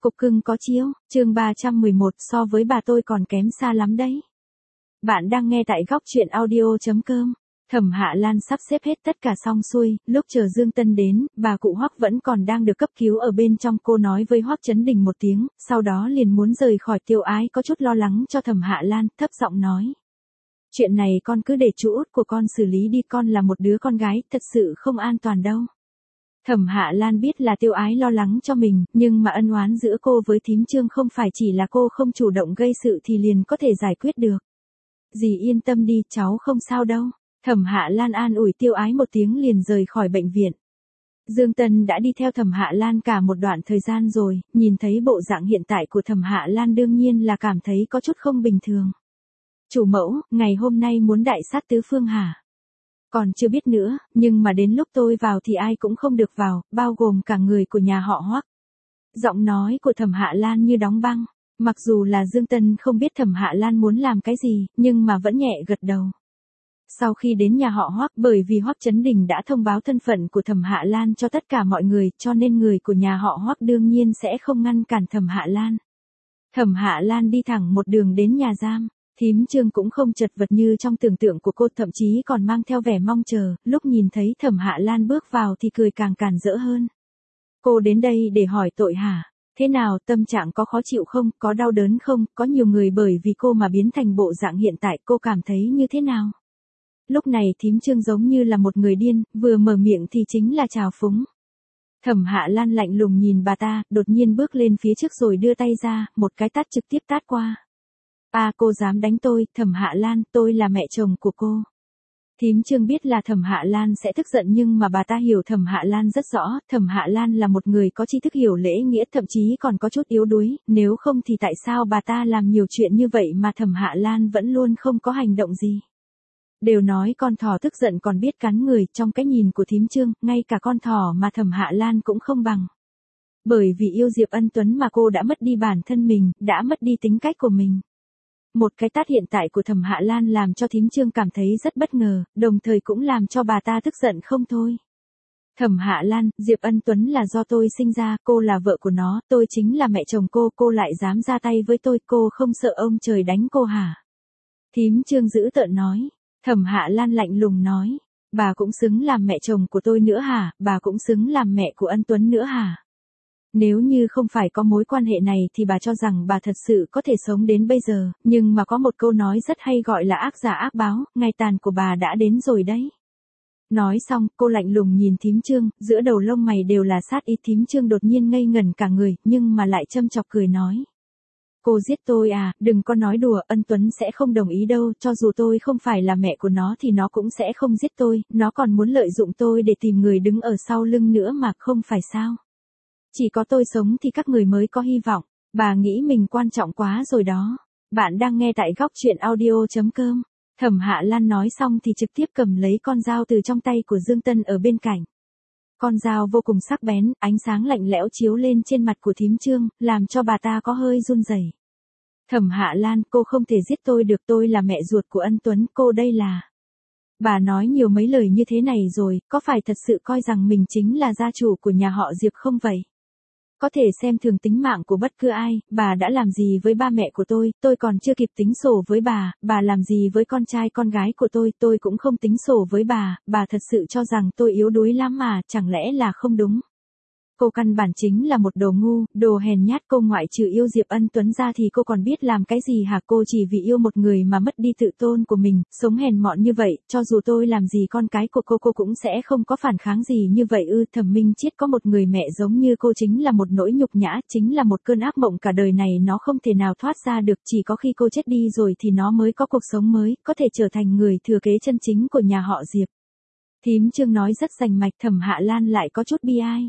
Cục cưng có chiếu, chương 311 so với bà tôi còn kém xa lắm đấy. Bạn đang nghe tại góc chuyện audio.com. Thẩm Hạ Lan sắp xếp hết tất cả xong xuôi, lúc chờ Dương Tân đến, bà cụ Hoắc vẫn còn đang được cấp cứu ở bên trong. Cô nói với Hoắc Chấn Đình một tiếng, sau đó liền muốn rời khỏi. Tiêu Ái có chút lo lắng cho Thẩm Hạ Lan, thấp giọng nói. Chuyện này con cứ để chú út của con xử lý đi, con là một đứa con gái, thật sự không an toàn đâu. Thẩm Hạ Lan biết là Tiêu Ái lo lắng cho mình, nhưng mà ân oán giữa cô với thím Trương không phải chỉ là cô không chủ động gây sự thì liền có thể giải quyết được. Dì yên tâm đi, cháu không sao đâu. Thẩm Hạ Lan an ủi Tiêu Ái một tiếng liền rời khỏi bệnh viện. Dương Tân đã đi theo Thẩm Hạ Lan cả một đoạn thời gian rồi, nhìn thấy bộ dạng hiện tại của Thẩm Hạ Lan đương nhiên là cảm thấy có chút không bình thường. Chủ mẫu, ngày hôm nay muốn đại sát tứ phương hả? Còn chưa biết nữa, nhưng mà đến lúc tôi vào thì ai cũng không được vào, bao gồm cả người của nhà họ Hoắc. Giọng nói của Thẩm Hạ Lan như đóng băng, mặc dù là Dương Tân không biết Thẩm Hạ Lan muốn làm cái gì, nhưng mà vẫn nhẹ gật đầu. Sau khi đến nhà họ Hoắc, bởi vì Hoắc Chấn Đình đã thông báo thân phận của Thẩm Hạ Lan cho tất cả mọi người, cho nên người của nhà họ Hoắc đương nhiên sẽ không ngăn cản Thẩm Hạ Lan. Thẩm Hạ Lan đi thẳng một đường đến nhà giam. Thím Trương cũng không chật vật như trong tưởng tượng của cô, thậm chí còn mang theo vẻ mong chờ, lúc nhìn thấy Thẩm Hạ Lan bước vào thì cười càng càn rỡ hơn. Cô đến đây để hỏi tội hả? Thế nào, tâm trạng có khó chịu không, có đau đớn không, có nhiều người bởi vì cô mà biến thành bộ dạng hiện tại, cô cảm thấy như thế nào? Lúc này thím Trương giống như là một người điên, vừa mở miệng thì chính là trào phúng. Thẩm Hạ Lan lạnh lùng nhìn bà ta, đột nhiên bước lên phía trước rồi đưa tay ra, một cái tát trực tiếp tát qua. Cô dám đánh tôi, Thẩm Hạ Lan, tôi là mẹ chồng của cô. Thím Trương biết là Thẩm Hạ Lan sẽ tức giận nhưng mà bà ta hiểu Thẩm Hạ Lan rất rõ, Thẩm Hạ Lan là một người có tri thức hiểu lễ nghĩa, thậm chí còn có chút yếu đuối, nếu không thì tại sao bà ta làm nhiều chuyện như vậy mà Thẩm Hạ Lan vẫn luôn không có hành động gì. Đều nói con thỏ tức giận còn biết cắn người, trong cái nhìn của thím Trương, ngay cả con thỏ mà Thẩm Hạ Lan cũng không bằng. Bởi vì yêu Diệp Ân Tuấn mà cô đã mất đi bản thân mình, đã mất đi tính cách của mình. Một cái tát hiện tại của Thẩm Hạ Lan làm cho thím Trương cảm thấy rất bất ngờ, đồng thời cũng làm cho bà ta tức giận không thôi. Thẩm Hạ Lan, Diệp Ân Tuấn là do tôi sinh ra, cô là vợ của nó, tôi chính là mẹ chồng cô lại dám ra tay với tôi, cô không sợ ông trời đánh cô hả? Thím Trương dữ tợn nói. Thẩm Hạ Lan lạnh lùng nói, bà cũng xứng làm mẹ chồng của tôi nữa hả, bà cũng xứng làm mẹ của Ân Tuấn nữa hả? Nếu như không phải có mối quan hệ này thì bà cho rằng bà thật sự có thể sống đến bây giờ, nhưng mà có một câu nói rất hay gọi là ác giả ác báo, ngày tàn của bà đã đến rồi đấy. Nói xong, cô lạnh lùng nhìn thím Trương, giữa đầu lông mày đều là sát ý. Thím Trương đột nhiên ngây ngẩn cả người, nhưng mà lại châm chọc cười nói. Cô giết tôi à, đừng có nói đùa, Ân Tuấn sẽ không đồng ý đâu, cho dù tôi không phải là mẹ của nó thì nó cũng sẽ không giết tôi, nó còn muốn lợi dụng tôi để tìm người đứng ở sau lưng nữa mà, không phải sao? Chỉ có tôi sống thì các người mới có hy vọng, bà nghĩ mình quan trọng quá rồi đó. Bạn đang nghe tại góc chuyện audio.com. Thẩm Hạ Lan nói xong thì trực tiếp cầm lấy con dao từ trong tay của Dương Tân ở bên cạnh. Con dao vô cùng sắc bén, ánh sáng lạnh lẽo chiếu lên trên mặt của thím Trương, làm cho bà ta có hơi run rẩy. Thẩm Hạ Lan, cô không thể giết tôi được, tôi là mẹ ruột của Ân Tuấn, cô đây là... Bà nói nhiều mấy lời như thế này rồi, có phải thật sự coi rằng mình chính là gia chủ của nhà họ Diệp không vậy? Có thể xem thường tính mạng của bất cứ ai, bà đã làm gì với ba mẹ của tôi còn chưa kịp tính sổ với bà làm gì với con trai con gái của tôi cũng không tính sổ với bà thật sự cho rằng tôi yếu đuối lắm mà, chẳng lẽ là không đúng? Cô căn bản chính là một đồ ngu, đồ hèn nhát, cô ngoại trừ yêu Diệp Ân Tuấn ra thì cô còn biết làm cái gì hả? Cô chỉ vì yêu một người mà mất đi tự tôn của mình, sống hèn mọn như vậy, cho dù tôi làm gì con cái của cô cũng sẽ không có phản kháng gì như vậy ư? Thẩm Minh Chiết có một người mẹ giống như cô chính là một nỗi nhục nhã, chính là một cơn ác mộng cả đời này nó không thể nào thoát ra được, chỉ có khi cô chết đi rồi thì nó mới có cuộc sống mới, có thể trở thành người thừa kế chân chính của nhà họ Diệp. Thím Trương nói rất rành mạch, Thẩm Hạ Lan lại có chút bi ai.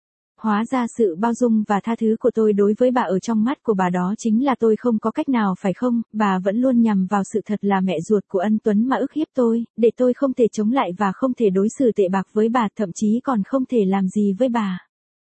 Hóa ra sự bao dung và tha thứ của tôi đối với bà ở trong mắt của bà đó chính là tôi không có cách nào phải không? Bà vẫn luôn nhằm vào sự thật là mẹ ruột của Ân Tuấn mà ức hiếp tôi, để tôi không thể chống lại và không thể đối xử tệ bạc với bà, thậm chí còn không thể làm gì với bà.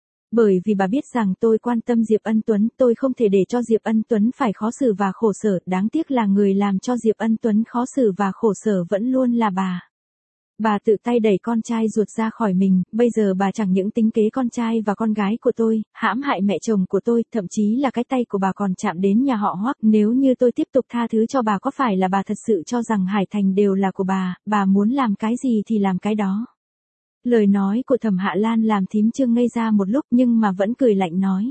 Bởi vì bà biết rằng tôi quan tâm Diệp Ân Tuấn, tôi không thể để cho Diệp Ân Tuấn phải khó xử và khổ sở, đáng tiếc là người làm cho Diệp Ân Tuấn khó xử và khổ sở vẫn luôn là bà. Bà tự tay đẩy con trai ruột ra khỏi mình, bây giờ bà chẳng những tính kế con trai và con gái của tôi, hãm hại mẹ chồng của tôi, thậm chí là cái tay của bà còn chạm đến nhà họ Hoắc. Nếu như tôi tiếp tục tha thứ cho bà, có phải là bà thật sự cho rằng Hải Thành đều là của bà muốn làm cái gì thì làm cái đó. Lời nói của Thẩm Hạ Lan làm thím Trương ngây ra một lúc nhưng mà vẫn cười lạnh nói.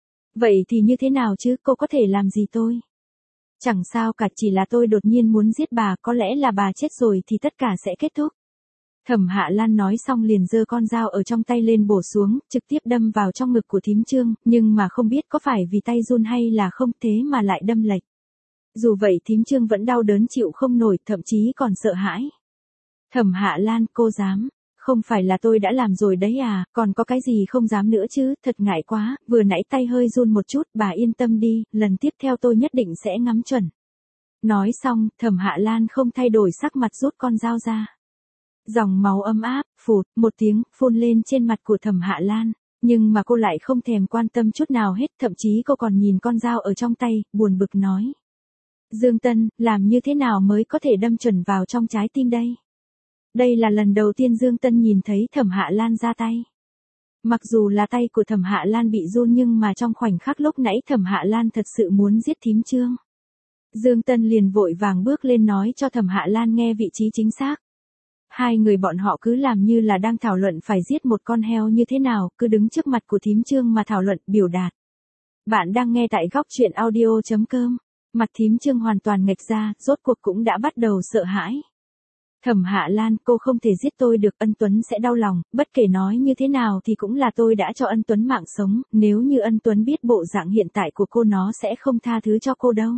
Vậy thì như thế nào chứ, cô có thể làm gì tôi? Chẳng sao cả, chỉ là tôi đột nhiên muốn giết bà, có lẽ là bà chết rồi thì tất cả sẽ kết thúc. Thẩm Hạ Lan nói xong liền giơ con dao ở trong tay lên bổ xuống, trực tiếp đâm vào trong ngực của thím Trương, nhưng mà không biết có phải vì tay run hay là không thế mà lại đâm lệch. Dù vậy thím Trương vẫn đau đớn chịu không nổi, thậm chí còn sợ hãi. Thẩm Hạ Lan, cô dám. Không phải là tôi đã làm rồi đấy à, còn có cái gì không dám nữa chứ, thật ngại quá, vừa nãy tay hơi run một chút, bà yên tâm đi, lần tiếp theo tôi nhất định sẽ ngắm chuẩn. Nói xong, Thẩm Hạ Lan không thay đổi sắc mặt rút con dao ra. Dòng máu ấm áp, phụt, một tiếng, phun lên trên mặt của Thẩm Hạ Lan, nhưng mà cô lại không thèm quan tâm chút nào hết, thậm chí cô còn nhìn con dao ở trong tay, buồn bực nói. Dương Tân, làm như thế nào mới có thể đâm chuẩn vào trong trái tim đây? Đây là lần đầu tiên Dương Tân nhìn thấy Thẩm Hạ Lan ra tay. Mặc dù là tay của Thẩm Hạ Lan bị run nhưng mà trong khoảnh khắc lúc nãy Thẩm Hạ Lan thật sự muốn giết thím Trương. Dương Tân liền vội vàng bước lên nói cho Thẩm Hạ Lan nghe vị trí chính xác. Hai người bọn họ cứ làm như là đang thảo luận phải giết một con heo như thế nào, cứ đứng trước mặt của thím Trương mà thảo luận, biểu đạt. Bạn đang nghe tại góc truyện audio.com. Mặt thím Trương hoàn toàn nghệch ra, rốt cuộc cũng đã bắt đầu sợ hãi. Thẩm Hạ Lan, cô không thể giết tôi được, Ân Tuấn sẽ đau lòng, bất kể nói như thế nào thì cũng là tôi đã cho Ân Tuấn mạng sống, nếu như Ân Tuấn biết bộ dạng hiện tại của cô nó sẽ không tha thứ cho cô đâu.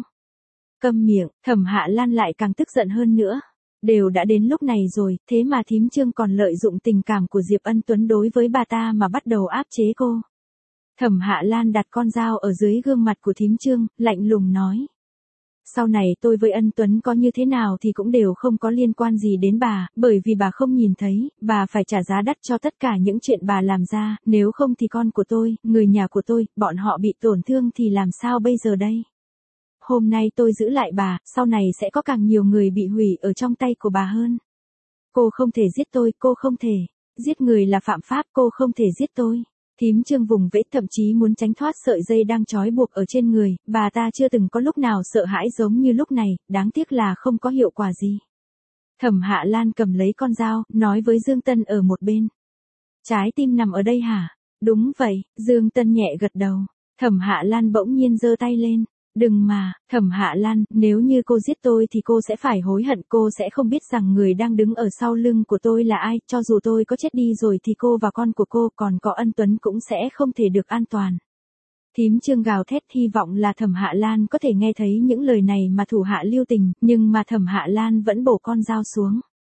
Câm miệng, Thẩm Hạ Lan lại càng tức giận hơn nữa. Đều đã đến lúc này rồi, thế mà thím Trương còn lợi dụng tình cảm của Diệp Ân Tuấn đối với bà ta mà bắt đầu áp chế cô. Thẩm Hạ Lan đặt con dao ở dưới gương mặt của thím Trương, lạnh lùng nói. Sau này tôi với Ân Tuấn có như thế nào thì cũng đều không có liên quan gì đến bà, bởi vì bà không nhìn thấy, bà phải trả giá đắt cho tất cả những chuyện bà làm ra, nếu không thì con của tôi, người nhà của tôi, bọn họ bị tổn thương thì làm sao bây giờ đây? Hôm nay tôi giữ lại bà, sau này sẽ có càng nhiều người bị hủy ở trong tay của bà hơn. Cô không thể giết tôi, cô không thể. Giết người là phạm pháp, cô không thể giết tôi. Thím Trương vùng vẫy, thậm chí muốn tránh thoát sợi dây đang trói buộc ở trên người, bà ta chưa từng có lúc nào sợ hãi giống như lúc này, đáng tiếc là không có hiệu quả gì. Thẩm Hạ Lan cầm lấy con dao, nói với Dương Tân ở một bên. Trái tim nằm ở đây hả? Đúng vậy, Dương Tân nhẹ gật đầu. Thẩm Hạ Lan bỗng nhiên giơ tay lên. Đừng mà, Thẩm Hạ Lan, nếu như cô giết tôi thì cô sẽ phải hối hận, cô sẽ không biết rằng người đang đứng ở sau lưng của tôi là ai, cho dù tôi có chết đi rồi thì cô và con của cô còn có Ân Tuấn cũng sẽ không thể được an toàn. Thím Trương gào thét, hy vọng là Thẩm Hạ Lan có thể nghe thấy những lời này mà thủ hạ lưu tình, nhưng mà Thẩm Hạ Lan vẫn bổ con dao xuống.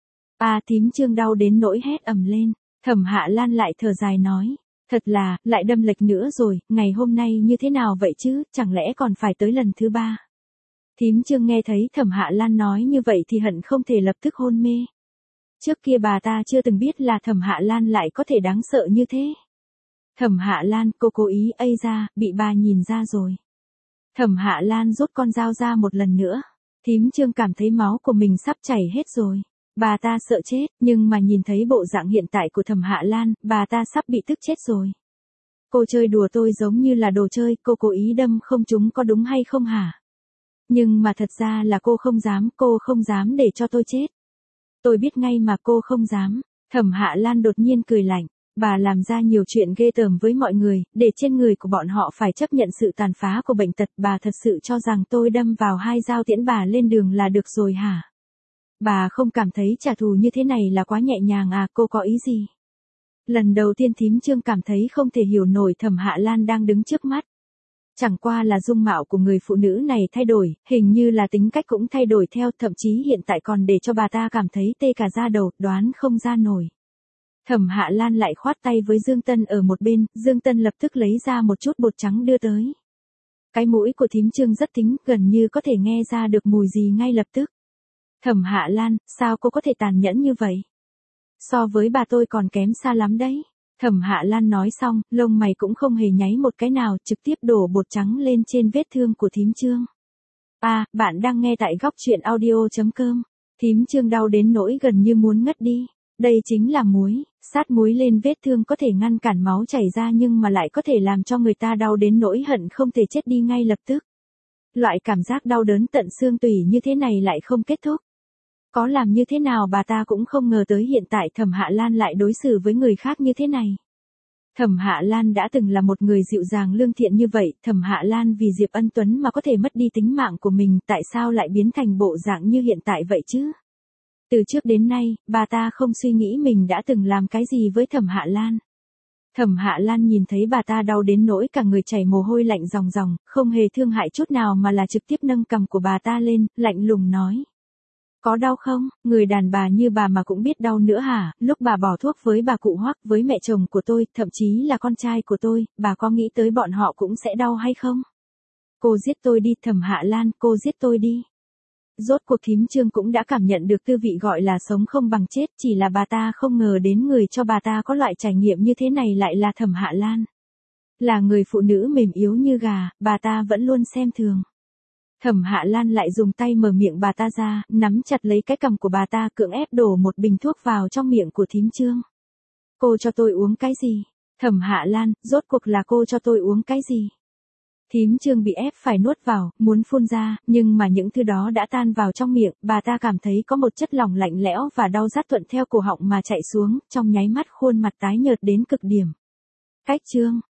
Thím Trương đau đến nỗi hét ầm lên, Thẩm Hạ Lan lại thở dài nói. Thật là, lại đâm lệch nữa rồi, ngày hôm nay như thế nào vậy chứ, chẳng lẽ còn phải tới lần thứ 3. Thím Trương nghe thấy Thẩm Hạ Lan nói như vậy thì hận không thể lập tức hôn mê. Trước kia bà ta chưa từng biết là Thẩm Hạ Lan lại có thể đáng sợ như thế. Thẩm Hạ Lan, cô cố ý ra, bị bà nhìn ra rồi. Thẩm Hạ Lan rút con dao ra một lần nữa. Thím Trương cảm thấy máu của mình sắp chảy hết rồi. Bà ta sợ chết, nhưng mà nhìn thấy bộ dạng hiện tại của Thẩm Hạ Lan, bà ta sắp bị tức chết rồi. Cô chơi đùa tôi giống như là đồ chơi, cô cố ý đâm không trúng có đúng hay không hả? Nhưng mà thật ra là cô không dám để cho tôi chết. Tôi biết ngay mà cô không dám. Thẩm Hạ Lan đột nhiên cười lạnh. Bà làm ra nhiều chuyện ghê tởm với mọi người, để trên người của bọn họ phải chấp nhận sự tàn phá của bệnh tật. Bà thật sự cho rằng tôi đâm vào 2 dao tiễn bà lên đường là được rồi hả? Bà không cảm thấy trả thù như thế này là quá nhẹ nhàng à, cô có ý gì? Lần đầu tiên thím Trương cảm thấy không thể hiểu nổi Thẩm Hạ Lan đang đứng trước mắt. Chẳng qua là dung mạo của người phụ nữ này thay đổi, hình như là tính cách cũng thay đổi theo, thậm chí hiện tại còn để cho bà ta cảm thấy tê cả da đầu, đoán không ra nổi. Thẩm Hạ Lan lại khoát tay với Dương Tân ở một bên, Dương Tân lập tức lấy ra một chút bột trắng đưa tới. Cái mũi của thím Trương rất thính, gần như có thể nghe ra được mùi gì ngay lập tức. Thẩm Hạ Lan, sao cô có thể tàn nhẫn như vậy? So với bà tôi còn kém xa lắm đấy. Thẩm Hạ Lan nói xong, lông mày cũng không hề nháy một cái nào, trực tiếp đổ bột trắng lên trên vết thương của thím Trương. Bạn đang nghe tại góc truyện audio.com. Thím Trương đau đến nỗi gần như muốn ngất đi. Đây chính là muối, sát muối lên vết thương có thể ngăn cản máu chảy ra nhưng mà lại có thể làm cho người ta đau đến nỗi hận không thể chết đi ngay lập tức. Loại cảm giác đau đớn tận xương tủy như thế này lại không kết thúc. Có làm như thế nào bà ta cũng không ngờ tới hiện tại Thẩm Hạ Lan lại đối xử với người khác như thế này. Thẩm Hạ Lan đã từng là một người dịu dàng lương thiện như vậy, Thẩm Hạ Lan vì Diệp Ân Tuấn mà có thể mất đi tính mạng của mình, tại sao lại biến thành bộ dạng như hiện tại vậy chứ? Từ trước đến nay, bà ta không suy nghĩ mình đã từng làm cái gì với Thẩm Hạ Lan. Thẩm Hạ Lan nhìn thấy bà ta đau đến nỗi cả người chảy mồ hôi lạnh ròng ròng, không hề thương hại chút nào mà là trực tiếp nâng cằm của bà ta lên, lạnh lùng nói. Có đau không, người đàn bà như bà mà cũng biết đau nữa hả, lúc bà bỏ thuốc với bà cụ Hoắc, với mẹ chồng của tôi, thậm chí là con trai của tôi, bà có nghĩ tới bọn họ cũng sẽ đau hay không? Cô giết tôi đi Thẩm Hạ Lan, cô giết tôi đi. Rốt cuộc thím Trương cũng đã cảm nhận được tư vị gọi là sống không bằng chết, chỉ là bà ta không ngờ đến người cho bà ta có loại trải nghiệm như thế này lại là Thẩm Hạ Lan. Là người phụ nữ mềm yếu như gà, bà ta vẫn luôn xem thường. Thẩm Hạ Lan lại dùng tay mở miệng bà ta ra, nắm chặt lấy cái cằm của bà ta, cưỡng ép đổ một bình thuốc vào trong miệng của thím Trương. Cô cho tôi uống cái gì? Thẩm Hạ Lan, rốt cuộc là cô cho tôi uống cái gì? Thím Trương bị ép phải nuốt vào, muốn phun ra, nhưng mà những thứ đó đã tan vào trong miệng, bà ta cảm thấy có một chất lỏng lạnh lẽo và đau rát thuận theo cổ họng mà chạy xuống, trong nháy mắt khuôn mặt tái nhợt đến cực điểm. Cách Trương,